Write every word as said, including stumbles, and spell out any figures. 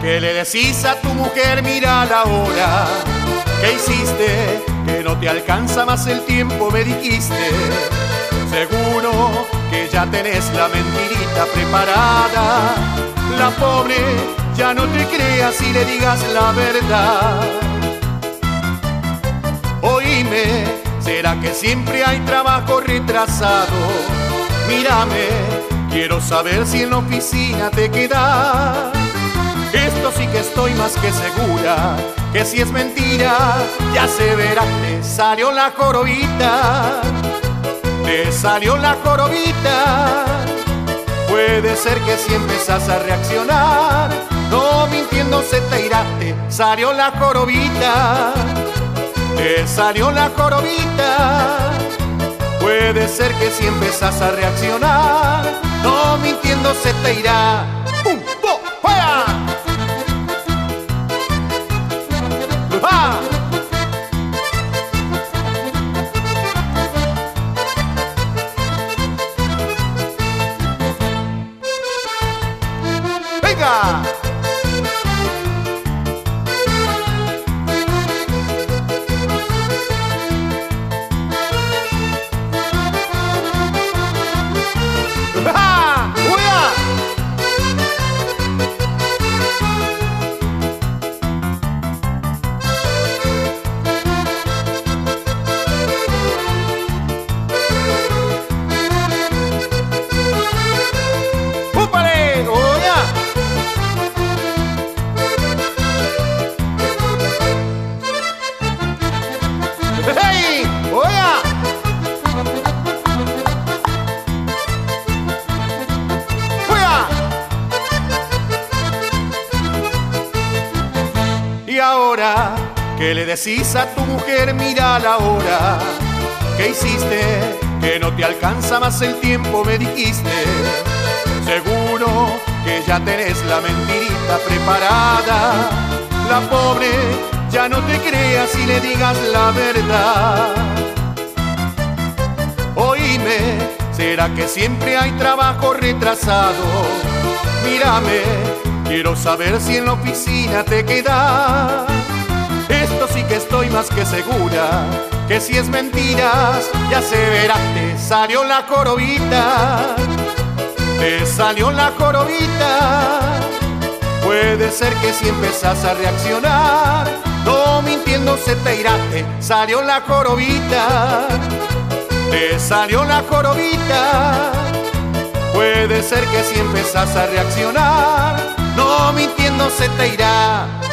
¿qué le decís a tu mujer? Mira la hora. ¿Qué hiciste? Que no te alcanza más el tiempo, me dijiste. Seguro que ya tenés la mentirita preparada. La pobre ya no te creas y le digas la verdad. Oíme, ¿será que siempre hay trabajo retrasado? Mírame, quiero saber si en la oficina te quedas. Esto sí que estoy más que segura, que si es mentira, ya se verá. Te salió la jorobita, te salió la jorobita. Puede ser que si empezás a reaccionar, no mintiendo se te irá. Te salió la jorobita, te salió la jorobita. Puede ser que si empezás a reaccionar, no mintiendo se te irá. ¡Pum! ¡Pum! ¡Fuera! ¡Ah! ¡Venga! ¡Ah! ¡Uya! ¡Úpale! ¡Uya! ¡Hey! ¡Uya! Y ahora, ¿qué le decís a tu mujer? Mira la hora. ¿Qué hiciste? Que no te alcanza más el tiempo, me dijiste. Seguro que ya tenés la mentirita preparada. La pobre ya no te creas y le digas la verdad. Oíme, ¿será que siempre hay trabajo retrasado? Mírame, quiero saber si en la oficina te quedas. Esto sí que estoy más que segura, que si es mentiras, ya se verá. Te salió la jorobita, te salió la jorobita. Puede ser que si empezás a reaccionar, no mintiendo se te irá. Te salió la jorobita, te salió la jorobita. Puede ser que si empezás a reaccionar, no mintiendo se te irá.